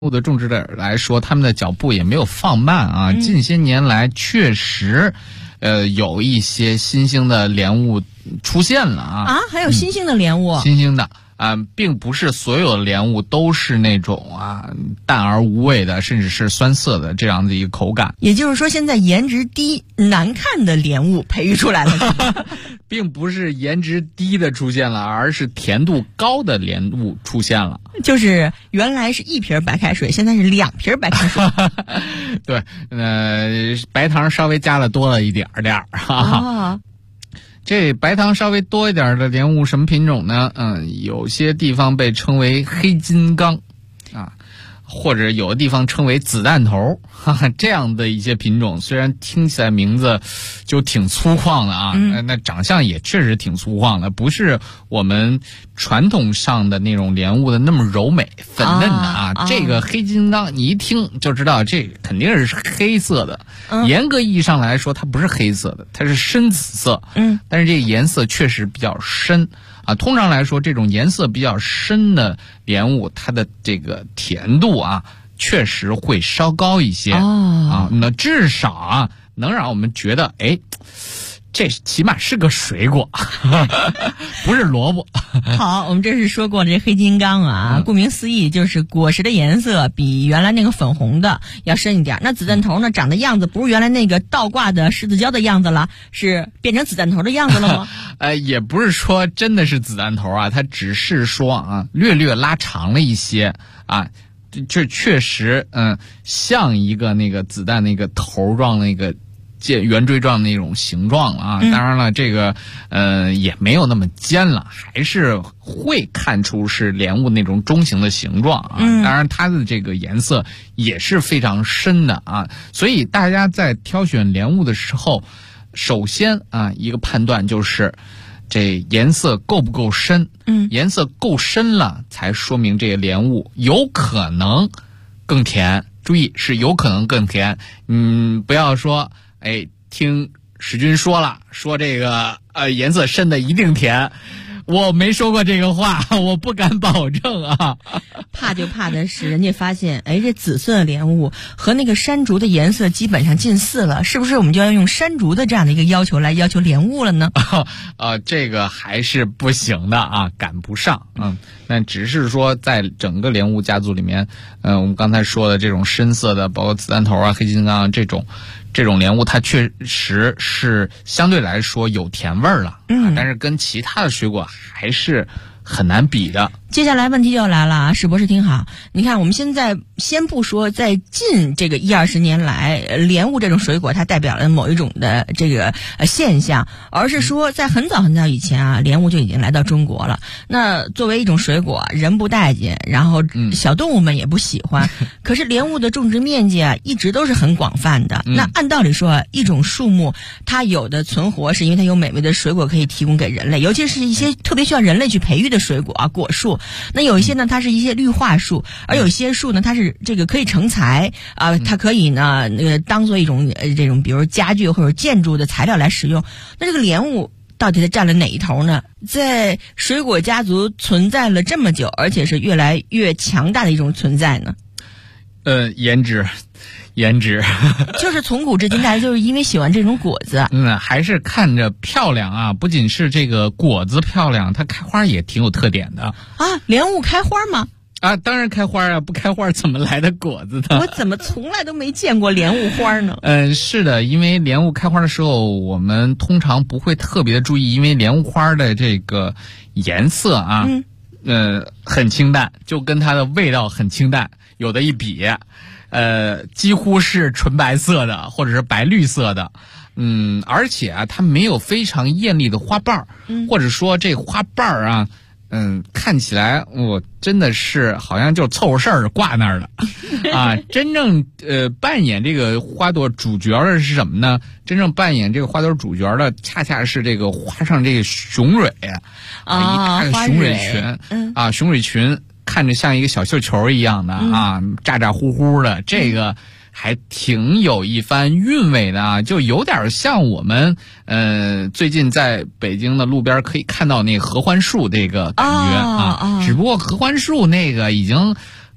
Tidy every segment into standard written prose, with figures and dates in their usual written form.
物的种植者来说，他们的脚步也没有放慢啊。近些年来确实，有一些新兴的莲雾出现了啊。 还有新兴的莲雾？ 新兴的。并不是所有的莲雾都是那种淡而无味的，甚至是酸涩的这样的一个口感。 也就是说，现在颜值低、难看的莲雾培育出来了， 并不是颜值低的出现了，而是甜度高的莲雾出现了。 就是原来是1瓶白开水，现在是2瓶白开水。 对，白糖稍微加了多了一点儿。这白糖稍微多一点的莲雾什么品种呢？有些地方被称为黑金刚或者有的地方称为子弹头，这样的一些品种，虽然听起来名字就挺粗犷的那长相也确实挺粗犷的，不是我们传统上的那种莲雾的那么柔美粉嫩的这个黑金刚你一听就知道这肯定是黑色的。严格意义上来说它不是黑色的，它是深紫色。但是这个颜色确实比较深通常来说这种颜色比较深的莲雾，它的这个甜度确实会稍高一些那至少能让我们觉得这起码是个水果，不是萝卜。 好，我们这是说过这黑金刚顾名思义就是果实的颜色比原来那个粉红的要深一点。那子弹头呢，长的样子不是原来那个倒挂的柿子椒的样子了，是变成子弹头的样子了吗？ 也不是说真的是子弹头它只是说略略拉长了一些这确实像一个那个子弹那个头状那个圆锥状那种形状当然了这个也没有那么尖了，还是会看出是莲雾那种中型的形状当然它的这个颜色也是非常深的所以大家在挑选莲雾的时候，首先一个判断就是这颜色够不够深。颜色够深了才说明这个莲雾有可能更甜，注意是有可能更甜。不要说听史军说这个颜色深的一定甜，我没说过这个话，我不敢保证怕就怕的是人家发现这紫色的莲雾和那个山竹的颜色基本上近似了，是不是我们就要用山竹的这样的一个要求来要求莲雾了呢？ 这个还是不行的赶不上。那只是说在整个莲雾家族里面我们刚才说的这种深色的，包括子弹头黑金刚这种莲雾，它确实是相对来说有甜味儿了但是跟其他的水果还是很难比的。 接下来问题就要来了史博士听好，你看我们现在先不说在近这个10-20年来莲雾这种水果它代表了某一种的这个现象，而是说在很早很早以前莲雾就已经来到中国了。那作为一种水果，人不待见，然后小动物们也不喜欢可是莲雾的种植面积一直都是很广泛的那按道理说一种树木它有的存活是因为它有美味的水果可以提供给人类，尤其是一些特别需要人类去培育的水果果树。那有一些呢它是一些绿化树，而有一些树呢它是这个可以成材它可以呢当做一种这种比如家具或者建筑的材料来使用。那这个莲雾到底它占了哪一头呢？在水果家族存在了这么久，而且是越来越强大的一种存在呢？ 颜值就是从古至今大家就是因为喜欢这种果子还是看着漂亮不仅是这个果子漂亮，它开花也挺有特点的莲雾开花吗？ 当然开花不开花怎么来的果子呢？ 我怎么从来都没见过莲雾花呢？ 是的，因为莲雾开花的时候我们通常不会特别的注意，因为莲雾花的这个颜色很清淡，就跟它的味道很清淡，有的一比几乎是纯白色的或者是白绿色的而且它没有非常艳丽的花瓣或者说这花瓣看起来我真的是好像就凑合事儿挂那儿了真正扮演这个花朵主角的是什么呢？真正扮演这个花朵主角的恰恰是这个花上这个雄蕊一大个雄蕊群雄蕊群看着像一个小绣球一样的咋咋呼呼的，这个还挺有一番韵味的就有点像我们最近在北京的路边可以看到那个合欢树这个感觉只不过合欢树那个已经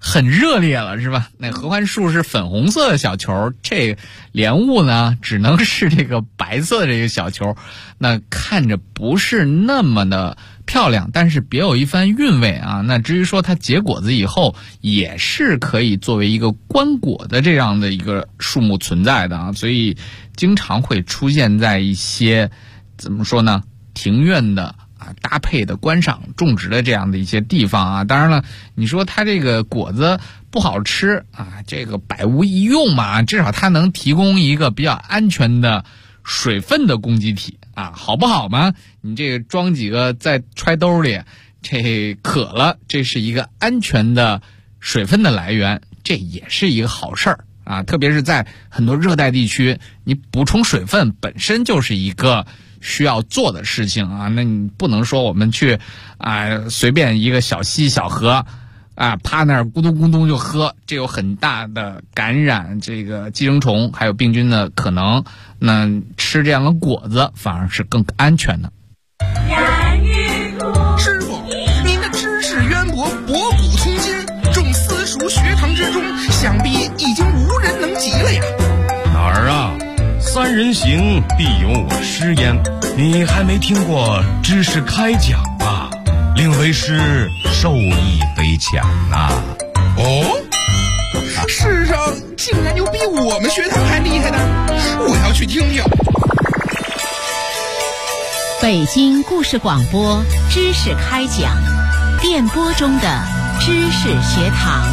很热烈了，是吧？那合欢树是粉红色的小球，这莲雾呢只能是这个白色的这个小球，那看着不是那么的漂亮，但是别有一番韵味啊。那至于说它结果子以后，也是可以作为一个观果的这样的一个树木存在的啊，所以经常会出现在一些怎么说呢，庭院的搭配的观赏种植的这样的一些地方啊。当然了，你说它这个果子不好吃啊，这个百无一用嘛，至少它能提供一个比较安全的水分的供给体啊，好不好嘛？你这个装几个在揣兜里，这渴了，这是一个安全的水分的来源，这也是一个好事儿啊。特别是在很多热带地区，你补充水分本身就是一个需要做的事情啊。那你不能说我们去随便一个小溪小河趴那儿咕咚咕咚就喝，这有很大的感染这个寄生虫还有病菌的可能。那吃这样的果子反而是更安全的。 师傅，您的知识渊博，博古通今，众私塾学堂之中，想必已经无人能及了呀。 哪儿啊？三人行，必有我师焉。你还没听过知识开讲吧？令为师受益匪浅呐。 哦，世上竟然有比我们学堂还厉害的，我要去听听。 北京故事广播知识开讲，电波中的知识学堂。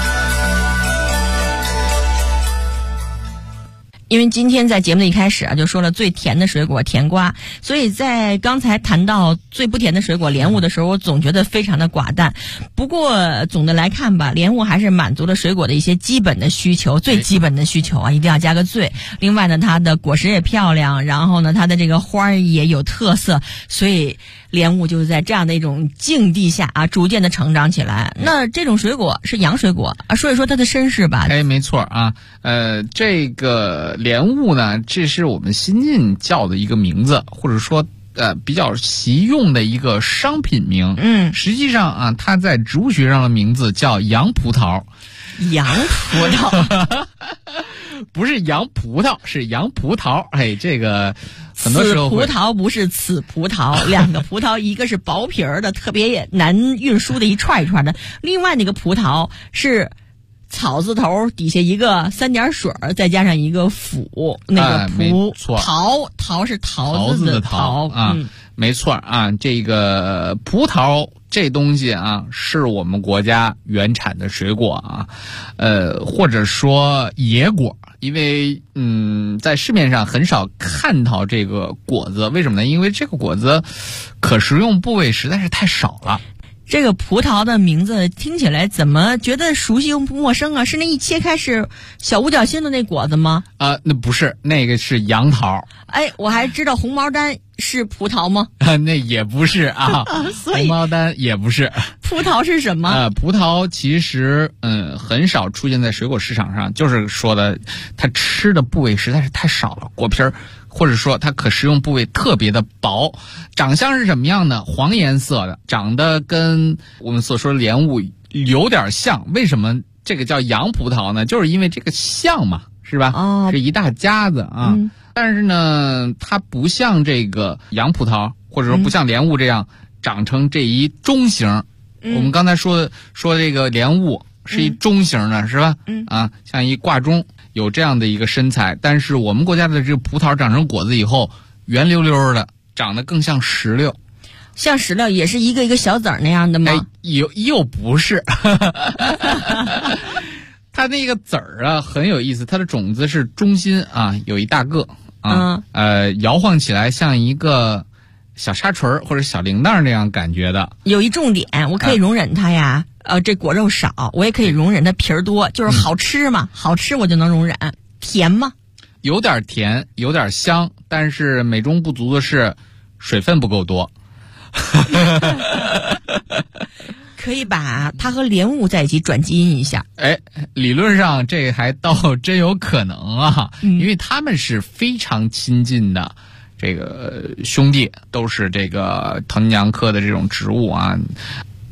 因为今天在节目的一开始就说了最甜的水果甜瓜，所以在刚才谈到最不甜的水果莲雾的时候，我总觉得非常的寡淡。不过总的来看吧，莲雾还是满足了水果的一些基本的需求，最基本的需求一定要加个最。另外呢，它的果实也漂亮，然后呢，它的这个花也有特色，所以莲雾就是在这样的一种境地下逐渐的成长起来。那这种水果是洋水果说一说它的身世吧。 没错啊，这个莲雾呢，这是我们新晋叫的一个名字，或者说比较习用的一个商品名。实际上它在植物学上的名字叫洋葡萄。 洋葡萄不是洋葡萄，是洋葡萄。这个很多时候此葡萄不是此葡萄，两个葡萄，一个是薄皮儿的，特别难运输的一串一串的，另外那个葡萄是草字头底下一个三点水再加上一个斧，那个葡桃是桃子的桃没错这个葡萄这东西是我们国家原产的水果或者说野果，因为在市面上很少看到这个果子，为什么呢？因为这个果子可食用部位实在是太少了。 这个葡萄的名字听起来怎么觉得熟悉又不陌生啊？是那一切开是小五角星的那果子吗？ 那不是，那个是杨桃。 我还知道红毛丹是葡萄吗？ 那也不是红毛丹也不是。 葡萄是什么？ 葡萄其实很少出现在水果市场上，就是说的它吃的部位实在是太少了，果皮儿或者说它可食用部位特别的薄，长相是什么样的？黄颜色的，长得跟我们所说的莲雾有点像。为什么这个叫洋葡萄呢？就是因为这个像嘛，是吧？是一大家子但是呢，它不像这个洋葡萄，或者说不像莲雾这样长成这一中型。我们刚才说这个莲雾是一中型的，是吧？像一挂钟。有这样的一个身材，但是我们国家的这个葡萄长成果子以后，圆溜溜的，长得更像石榴。 像石榴也是一个一个小籽儿那样的吗？ 又不是。它那个籽儿很有意思，它的种子是中心有一大个摇晃起来像一个小沙锤或者小铃铛那样感觉的。 有一重点，我可以容忍它呀。这果肉少，我也可以容忍它皮儿多，就是好吃嘛，好吃我就能容忍。甜吗？ 有点甜，有点香，但是美中不足的是水分不够多。 可以把它和莲雾在一起转基因一下。 理论上这还倒真有可能因为他们是非常亲近的这个兄弟，都是这个藤娘科的这种植物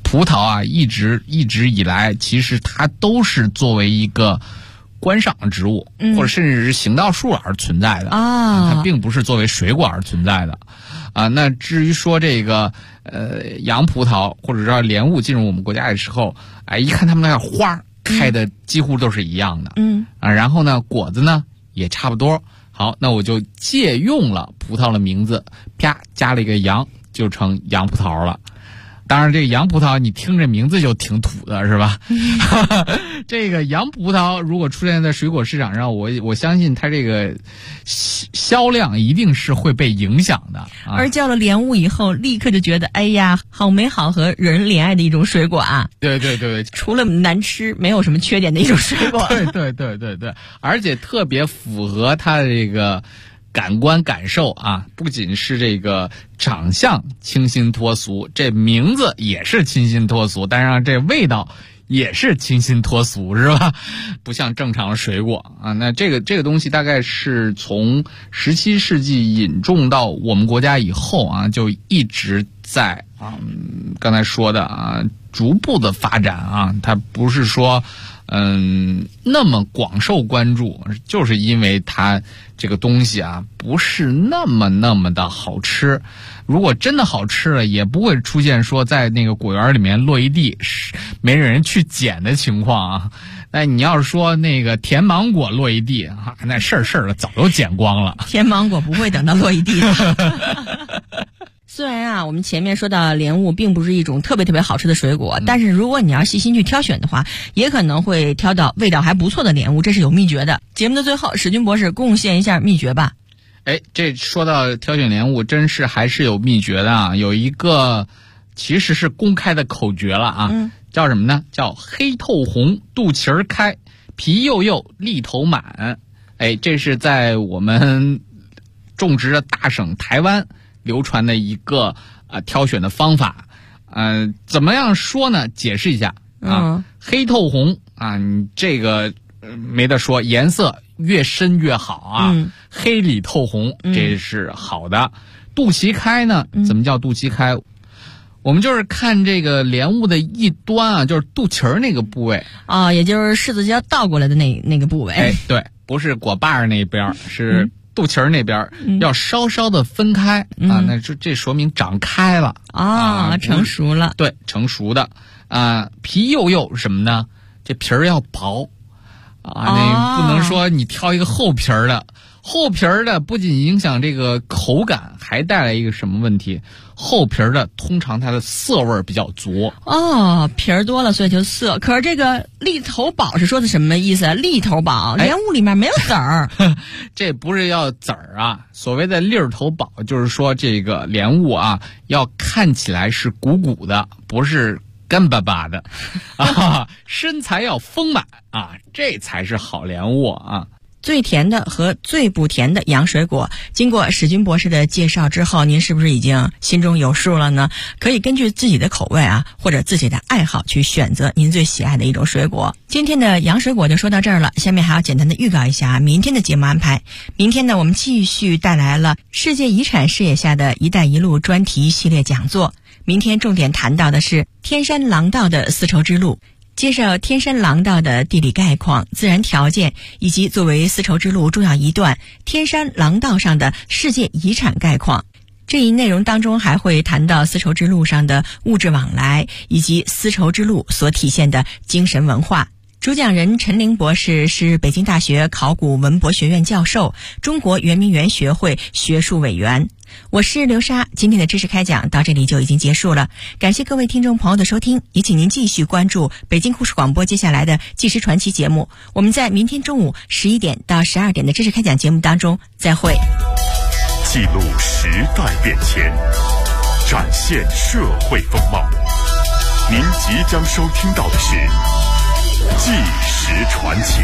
葡萄啊，一直以来，其实它都是作为一个观赏植物，或者甚至是行道树而存在的它并不是作为水果而存在的那至于说这个洋葡萄或者说莲雾进入我们国家的时候，一看它们那个花开的几乎都是一样的，然后呢果子呢也差不多。好，那我就借用了葡萄的名字，啪加了一个洋，就成洋葡萄了。当然这个洋葡萄你听这名字就挺土的是吧这个洋葡萄如果出现在水果市场上，我相信它这个销量一定是会被影响的而叫了莲雾以后，立刻就觉得哎呀好美好和惹人怜爱的一种水果啊。 对对对， 除了难吃没有什么缺点的一种水果对对对对对，而且特别符合它的这个感官感受啊，不仅是这个长相清新脱俗，这名字也是清新脱俗，当然这味道也是清新脱俗，是吧？不像正常的水果啊。那这个东西大概是从17世纪引种到我们国家以后啊，就一直在刚才说的逐步的发展啊，它不是说那么广受关注，就是因为它这个东西不是那么的好吃。如果真的好吃了，也不会出现说在那个果园里面落一地没人去捡的情况啊。那你要是说那个甜芒果落一地那事儿了，早就捡光了。 甜芒果不会等到落一地的虽然我们前面说到莲雾并不是一种特别好吃的水果，但是如果你要细心去挑选的话，也可能会挑到味道还不错的莲雾，这是有秘诀的。节目的最后，史军博士贡献一下秘诀吧。 这说到挑选莲雾，真是还是有秘诀的有一个其实是公开的口诀了叫什么呢？叫黑透红，肚脐儿开，皮幼幼，粒头满。这是在我们种植的大省台湾流传的一个挑选的方法。怎么样说呢？解释一下黑透红你这个没得说，颜色越深越好黑里透红这是好的。肚脐开呢？怎么叫肚脐开？我们就是看这个莲雾的一端就是肚脐儿那个部位也就是柿子椒倒过来的那个部位。 对，不是果把那边，是肚脐儿那边要稍稍的分开那这说明长开了成熟了。 对，成熟的皮幼幼什么呢？这皮儿要薄那不能说你挑一个厚皮儿的。厚皮儿的不仅影响这个口感，还带来一个什么问题？厚皮儿的通常它的涩味比较足皮儿多了所以就涩。可是这个粒头饱是说的什么意思？粒头饱，莲雾里面没有籽儿这不是要籽儿所谓的粒头饱就是说这个莲雾要看起来是鼓鼓的，不是干巴巴的身材要丰满这才是好莲雾最甜的和最不甜的洋水果，经过史军博士的介绍之后，您是不是已经心中有数了呢？可以根据自己的口味或者自己的爱好去选择您最喜爱的一种水果。今天的洋水果就说到这儿了，下面还要简单的预告一下明天的节目安排。明天呢，我们继续带来了世界遗产视野下的一带一路专题系列讲座。明天重点谈到的是天山廊道的丝绸之路，介绍天山廊道的地理概况、自然条件，以及作为丝绸之路重要一段天山廊道上的世界遗产概况。这一内容当中还会谈到丝绸之路上的物质往来，以及丝绸之路所体现的精神文化。主讲人陈玲博士是北京大学考古文博学院教授，中国圆明园学会学术委员。我是刘莎，今天的知识开讲到这里就已经结束了，感谢各位听众朋友的收听，也请您继续关注北京故事广播接下来的纪实传奇节目。我们在明天中午11点到12点的知识开讲节目当中再会。 记录时代变迁，展现社会风貌。您即将收听到的是纪实传奇。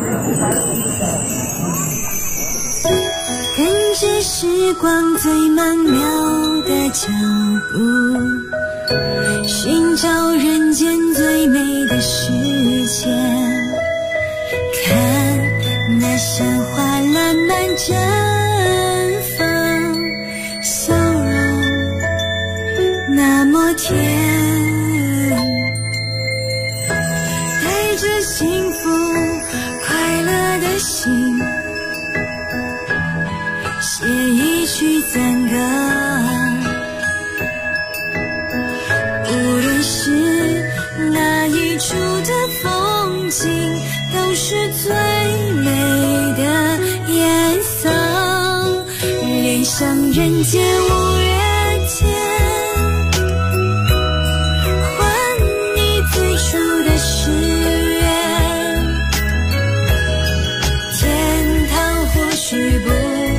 跟着时光最曼妙的脚步，寻找人间最美的世界，看那鲜花烂漫绽放，笑容那么甜，带着幸福快乐的心，写一曲赞歌，无论是哪一处的风景，都是最美的颜色，恋上人间五月天，还你最初的誓言，天堂或许不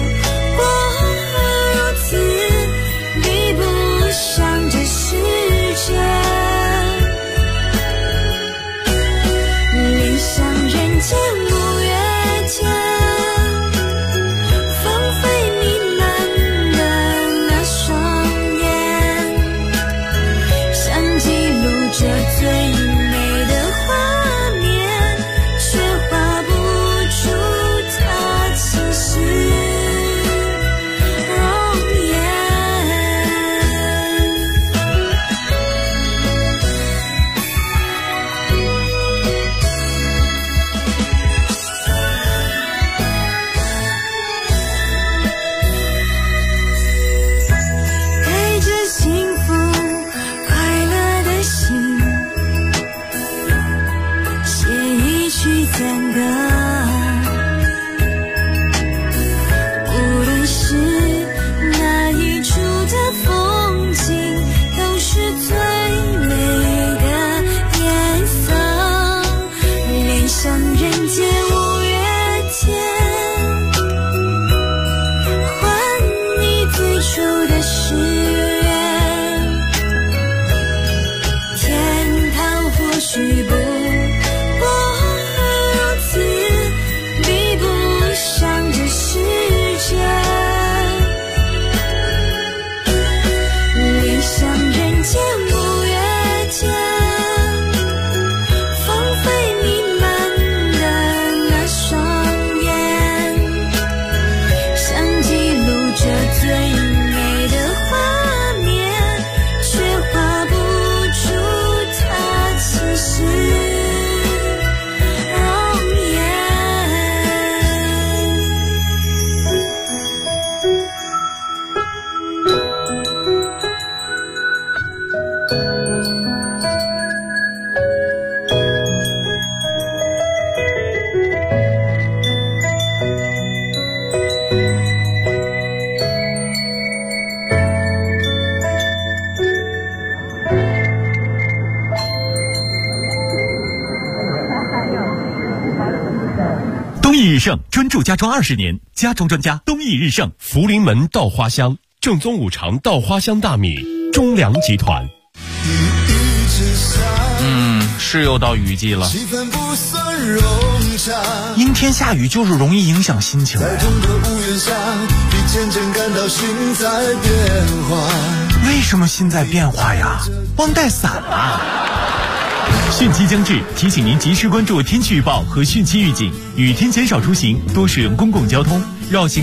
日盛专注家装20年，家装专家东益日盛。 福临门稻花香，正宗五常稻花香大米，中粮集团。 是又到雨季了，阴天下雨就是容易影响心情。为什么心在变化呀？忘带伞了。汛期将至，提醒您及时关注天气预报和汛期预警，雨天减少出行，多使用公共交通，绕行